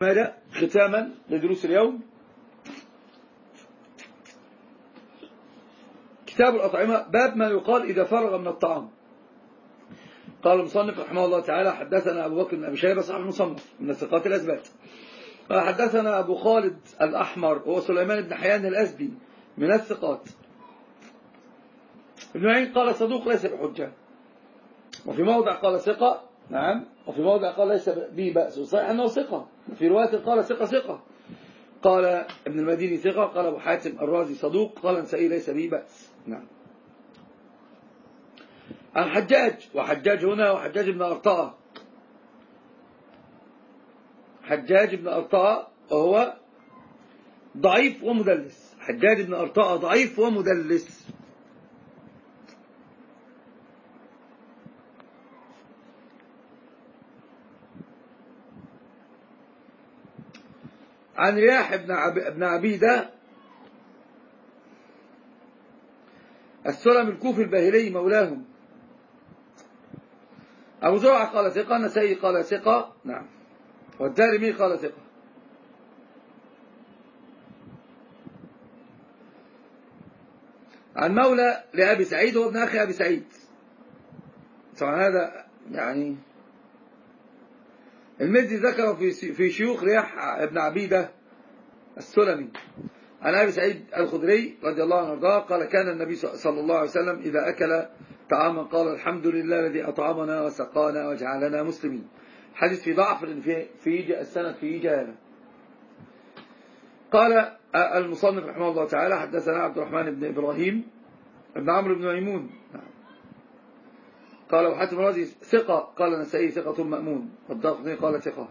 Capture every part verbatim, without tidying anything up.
ماذا ختاما لدروس اليوم كتاب الأطعمة، باب ما يقال إذا فرغ من الطعام. قال المصنف رحمه الله تعالى: حدثنا أبو بكر بن أبي شيبة صاحب المصنف من الثقات الأثبات. قال حدثنا أبو خالد الأحمر هو سليمان بن حيان الأزدي من الثقات. ابن معين قال صدوق ليس بحجة، وفي موضع قال ثقة، نعم، وفي موضع قال ليس به بأس، وصحيح أنه ثقة، في رواية قال ثقة ثقة. قال ابن المديني ثقة، قال أبو حاتم الرازي صدوق، قال النسائي ليس به بأس. نعم. عن حجاج، وحجاج هنا وحجاج بن أرطاء، حجاج بن أرطاء وهو ضعيف ومدلس. حجاج بن أرطاء ضعيف ومدلس. عن رياح بن عبيدة السلم الكوفي الباهلي مولاهم. أبو زرعة قال ثقة، النسائي قال ثقة، نعم، والدارمي قال ثقة. عن مولى لأبي سعيد وابن أخي أبي سعيد. طبعا هذا يعني المزي ذكره في في شيوخ رياح ابن عبيدة السلمي. عن أبي سعيد الخدري رضي الله عنه وارضاه قال: كان النبي صلى الله عليه وسلم إذا أكل طعاما قال: الحمد لله الذي أطعمنا وسقانا وجعلنا مسلمين. حديث في ضعف في في السند في جهالة. قال المصنف رحمه الله تعالى: حدثنا عبد الرحمن بن إبراهيم بن عمرو بن ميمون. قال أبو حاتم الرازي ثقة، قال النسائي ثقة مأمون، والدارقطني قال ثقة.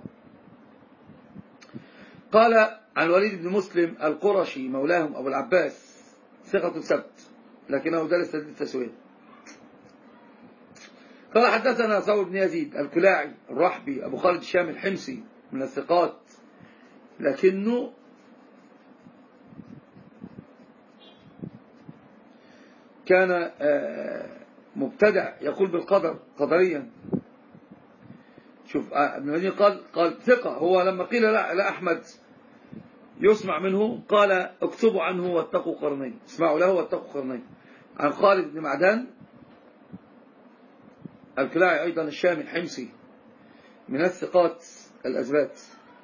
قال عن الوليد بن مسلم القرشي مولاهم أبو العباس ثقة سبت، لكنه دلس التسوية. قال حدثنا ثور بن يزيد الكلاعي الرحبي أبو خالد الشامي الحمصي من الثقات، لكنه كان مبتدع يقول بالقدر قدريا. شوف ابن المديني قال قال ثقة. هو لما قيل لا, لا أحمد يسمع منه قال: اكتبوا عنه واتقوا قرنين، اسمعوا له واتقوا قرنين. عن خالد بن معدان الكلاعي أيضا الشامي الحمصي من الثقات الأثبات.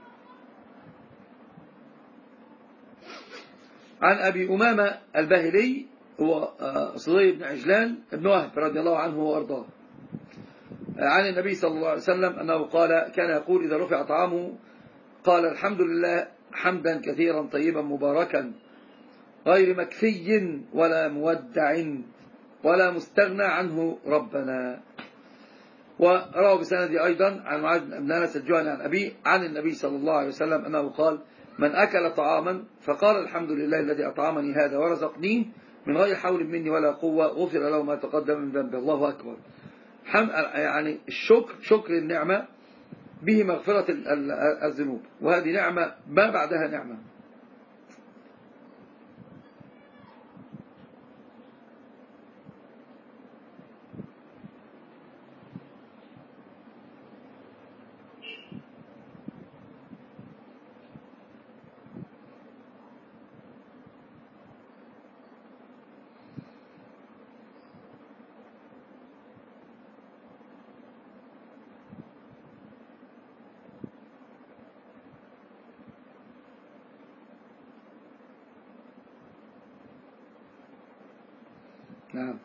عن أبي أمامة الباهلي هو صدي بن عجلان بن وهب رضي الله عنه وأرضاه عن النبي صلى الله عليه وسلم أنه قال: كان يقول إذا رفع طعامه قال: الحمد لله حمدا كثيرا طيبا مباركا غير مكفي ولا مودع ولا مستغنى عنه ربنا. وروى بسندي أيضا عن معاذ بن أنس الجهني عن أبي عن النبي صلى الله عليه وسلم أنه قال: من أكل طعاما فقال: الحمد لله الذي أطعمني هذا ورزقنيه من غير حول مني ولا قوة غفر له ما تقدم من ذنبه. الله أكبر. يعني الشكر، شكر النعمة به مغفرة الذنوب، وهذه نعمة ما بعدها نعمة. نعم.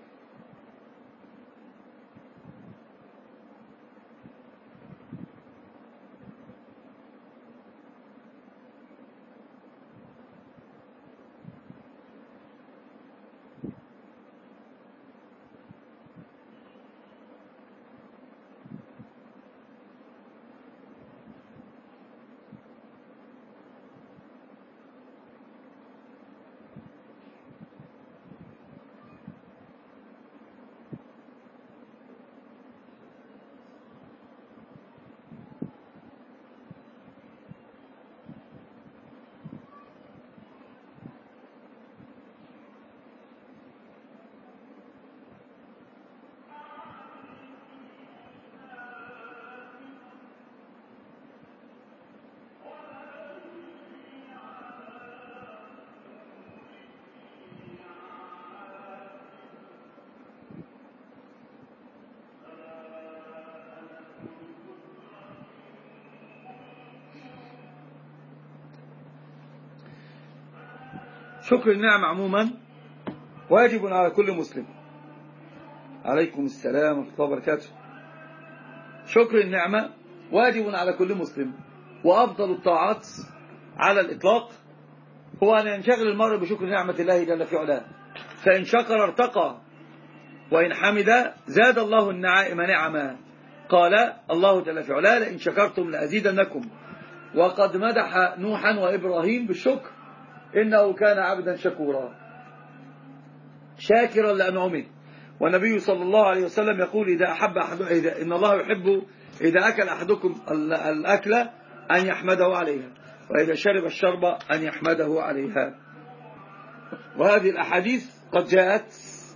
شكر النعم عموما واجب على كل مسلم. عليكم السلام ورحمة الله وبركاته. شكر النعمة واجب على كل مسلم، وأفضل الطاعات على الإطلاق هو أن ينشغل المرء بشكر نعمة الله جل في علاه، فإن شكر ارتقى وإن حمد زاد الله النعائم نعما. قال الله جل في علاه لئن شكرتم لأزيدنكم، وقد مدح نوحا وإبراهيم بالشكر إنه كان عبدا شكورا شاكرا لأنعمه. والنبي صلى الله عليه وسلم يقول إذا أحب أحد إذا إن الله يحب إذا أكل أحدكم الأكلة أن يحمده عليها، وإذا شرب الشرب أن يحمده عليها. وهذه الأحاديث قد جاءت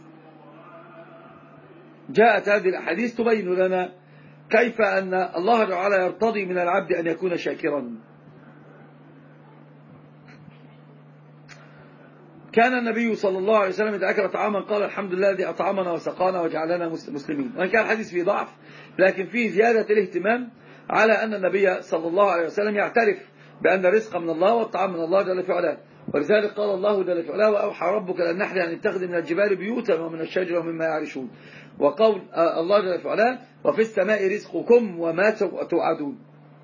جاءت هذه الأحاديث تبين لنا كيف أن الله تعالى يرتضي من العبد أن يكون شاكرا. كان النبي صلى الله عليه وسلم إذا أكل طعاما قال الحمد لله الذي أطعمنا وسقانا وجعلنا مسلمين. وإن كان الحديث فيه ضعف لكن فيه زيادة الاهتمام على أن النبي صلى الله عليه وسلم يعترف بأن الرزق من الله والطعام من الله جل في علاه. ولذلك قال الله جل في علاه وأوحى ربك للنحل أن اتخذ من الجبال بيوتا ومن الشجر ومما يعرشون. وقول الله جل في علاه وفي السماء رزقكم وما توعدون.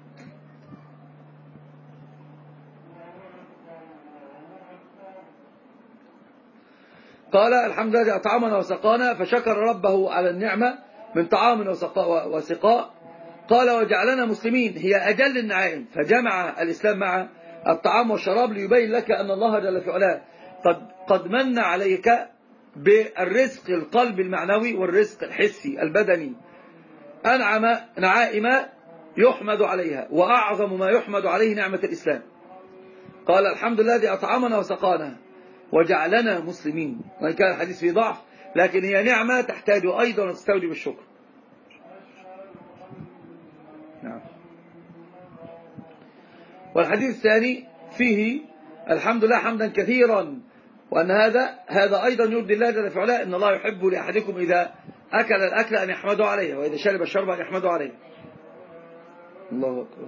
قال الحمد لله أطعمنا وسقانا، فشكر ربه على النعمة من طعام وسقاء. قال وجعلنا مسلمين، هي أجل النعائم، فجمع الإسلام مع الطعام والشراب ليبين لك أن الله جل في علاه قد, قد من عليك بالرزق القلب المعنوي والرزق الحسي البدني. أنعم نعائم يحمد عليها، وأعظم ما يحمد عليه نعمة الإسلام. قال الحمد لله الذي أطعمنا وسقانا وجعلنا مسلمين. وإن كان الحديث فيه ضعف لكن هي نعمة تحتاج أيضا تستوجب الشكر. نعم. والحديث الثاني فيه الحمد لله حمدا كثيرا، وأن هذا هذا أيضا يرضي الله جل في علاه. إن الله يحب لأحدكم إذا أكل الأكل أن يحمده عليه، وإذا شرب الشرب أن يحمده عليه. الله أكبر.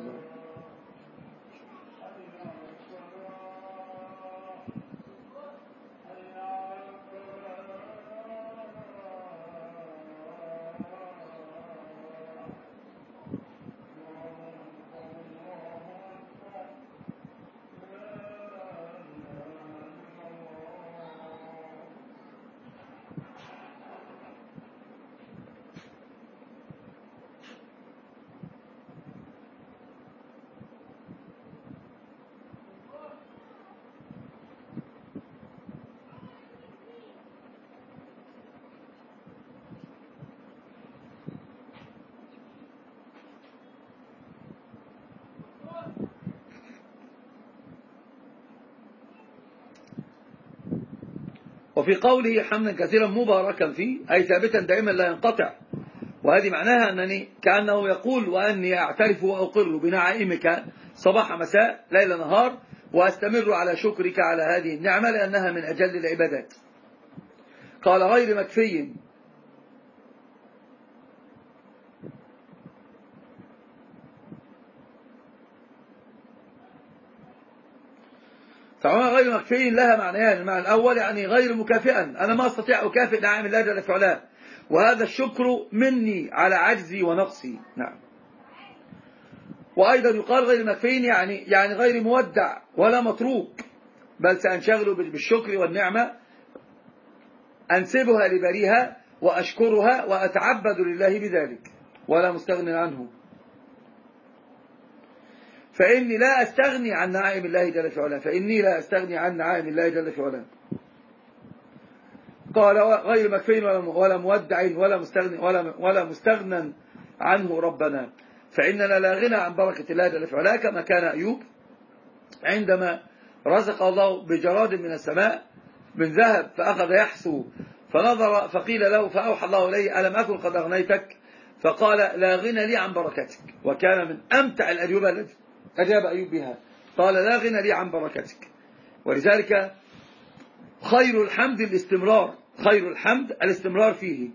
وفي قوله حمدا كثيرا مباركا فيه أي ثابتا دائما لا ينقطع. وهذه معناها أنني كأنه يقول وأني أعترف وأقر بنعائمك صباح مساء ليل نهار، وأستمر على شكرك على هذه النعمة لأنها من أجل العبادات. قال غير مكفي طبعا غير مكفي لها معنيان. المعنى الأول يعني غير مكافئا، أنا ما أستطيع أكافئ نعائم الله جل في علاه، وهذا الشكر مني على عجزي ونقصي. نعم. وأيضا يقال غير مكفي يعني يعني غير مودع ولا متروك، بل سأنشغل بالشكر والنعمة، أنسبها لبريها وأشكرها وأتعبد لله بذلك ولا مستغني عنه، فإني لا أستغني عن نعائم الله جل في علاه فإني لا أستغني عن نعائم الله جل في علاه. قال غير مكفي ولا مودع ولا مستغني ولا ولا مستغنى عنه ربنا، فإننا لا غنى عن بركة الله جل في علاه، كما كان أيوب عندما رزق الله بجراد من السماء من ذهب فأخذ يحثو، فنظر فقيل له فأوحى الله إليه ألم أكن قد أغنيتك؟ فقال لا غنى لي عن بركتك. وكان من أمتع الأجوبة التي أجاب أيوب بها، قال لا غنى لي عن بركتك. ولذلك خير الحمد الاستمرار، خير الحمد الاستمرار فيه.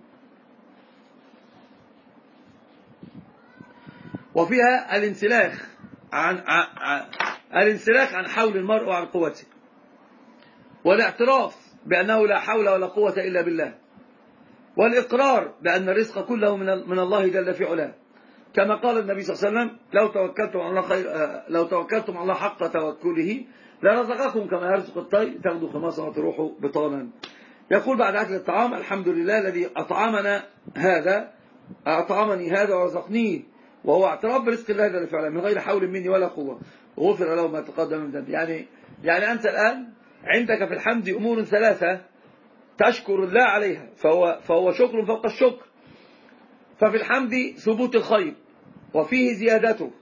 وفيها الانسلاخ عن, عن الانسلاخ عن حول المرء وعن قوته. والاعتراف بأنه لا حول ولا قوة إلا بالله، والإقرار بأن الرزق كله من الله جل في علاه، كما قال النبي صلى الله عليه وسلم: لو توكلتم على الله خير لو توكلتم على الله حق توكله لرزقكم كما يرزق الطير تغدو خماصا وتروح بطانا. يقول بعد أكل الطعام: الحمد لله الذي أطعمنا هذا أطعمني هذا ورزقنيه، وهو اعتراف برزق الله جل في علاه من غير حول مني ولا قوة، غفر له ما تقدم من ذنبه. يعني يعني أنت الآن عندك في الحمد أمور ثلاثة تشكر الله عليها، فهو, فهو شكر فوق الشكر. ففي الحمد ثبوت الخير وفيه زيادته،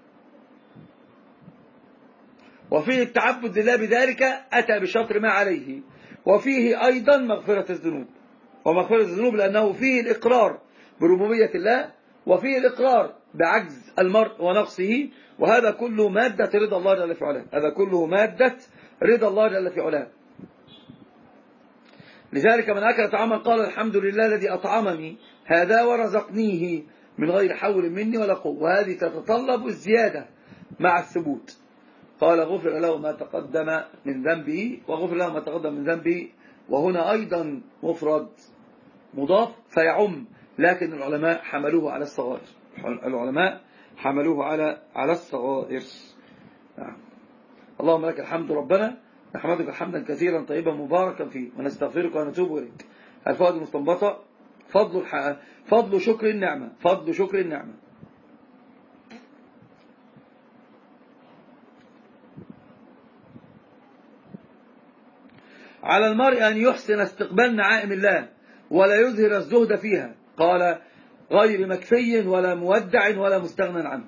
وفيه التعبد لله بذلك أتى بشطر ما عليه، وفيه أيضا مغفرة الذنوب، ومغفرة الذنوب لأنه فيه الإقرار بربوبية الله، وفيه الإقرار بعجز المرء ونقصه، وهذا كله مادة رضا الله جل في علاه، هذا كله مادة رضا الله جل في علاه. لذلك من أكل طعاما قال: الحمد لله الذي أطعمني هذا ورزقنيه من غير حول مني ولا قوة، وهذه تتطلب الزيادة مع الثبوت. قال: غفر له ما تقدم من ذنبه، وغفر له ما تقدم من ذنبه، وهنا أيضا مفرد مضاف فيعم، لكن العلماء حملوه على الصغائر، العلماء حملوه على على الصغائر. اللهم لك الحمد ربنا، نحمدك حمدا كثيرا طيبا مباركا فيه، ونستغفرك ونتوب إليك. الفوائد المستنبطة: فضل الح... فضل شكر النعمة فضل شكر النعمة على المرء أن يحسن استقبال نعائم الله ولا يظهر الزهد فيها، قال: غير مكفي ولا مودع ولا مستغنى عنه.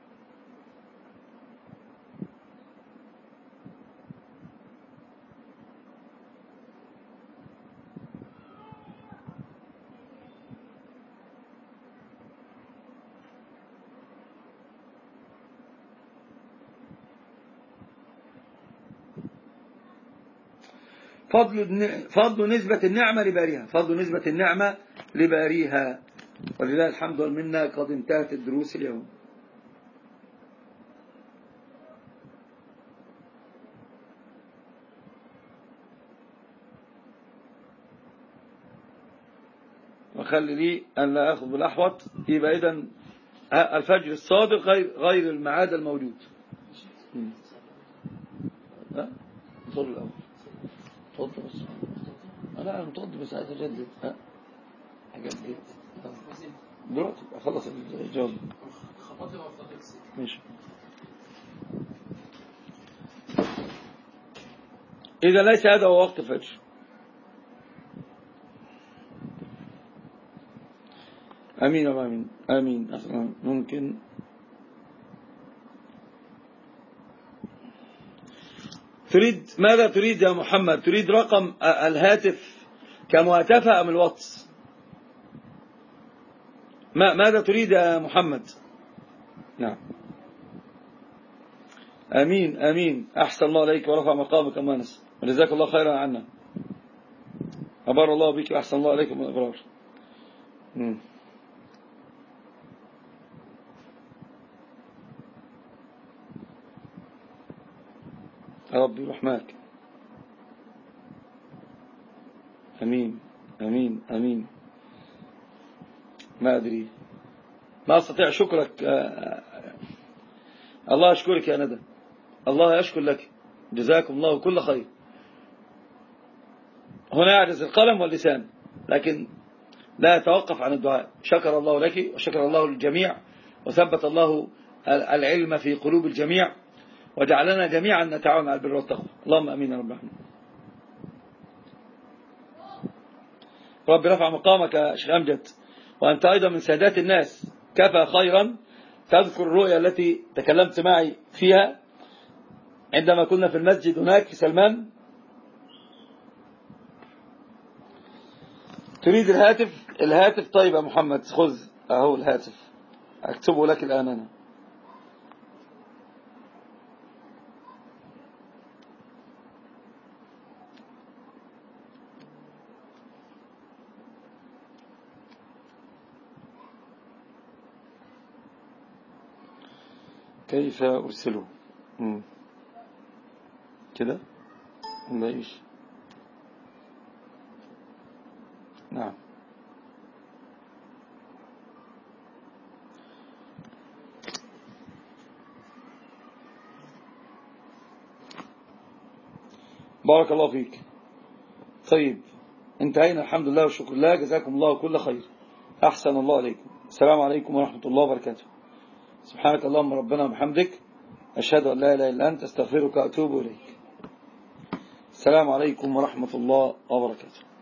فضل فضل نسبة النعمة لباريها فضل نسبة النعمة لباريها ولله الحمد والمنة. قد انتهت الدروس اليوم. وخلي لي أن لا أخذ بالأحوط، يبقى إذن الفجر الصادق غير غير الميعاد الموجود. ها صلوا الأول تفضل بس. أنا متوضي بس عايز أجدد. ها أجدد دلوقتي أخلص الجواب. ماشي. إذا ليس هذا هو وقت الفجر. أمين وآمين آمين. أصلا ممكن تريد ماذا تريد يا محمد؟ تريد رقم الهاتف كمهاتفة أم الواتس؟ ما ماذا تريد يا محمد؟ نعم. آمين آمين. أحسن الله عليك ورفع مقامك أمانس، وجزاك الله خيرا عنا. أبار الله بك وأحسن الله عليكم الأبرار. ربي رحمك. أمين أمين أمين. ما أدري، ما أستطيع شكرك. الله أشكرك يا ندى، الله يشكر لك، جزاكم الله كل خير. هنا يعجز القلم واللسان، لكن لا يتوقف عن الدعاء. شكر الله لك وشكر الله للجميع، وثبت الله العلم في قلوب الجميع، وجعلنا جميعا نتعاون على البر والتقوى. اللهم امين يا رب العالمين. رب رفع مقامك يا شيخ أمجد، وأنت أيضا من سادات الناس. كفى خيرا تذكر الرؤيا التي تكلمت معي فيها عندما كنا في المسجد هناك في سلمان. تريد الهاتف؟ الهاتف طيب يا محمد، خذ أهو الهاتف، أكتبه لك الآن أنا. كيف أرسله؟ كده؟ مايش نعم. بارك الله فيك. طيب انتهينا الحمد لله والشكر لله. جزاكم الله كل خير. أحسن الله عليكم. السلام عليكم ورحمة الله وبركاته. سبحانك اللهم ربنا وبحمدك أشهد أن لا إله إلا أنت استغفرك وأتوب إليك. السلام عليكم ورحمة الله وبركاته.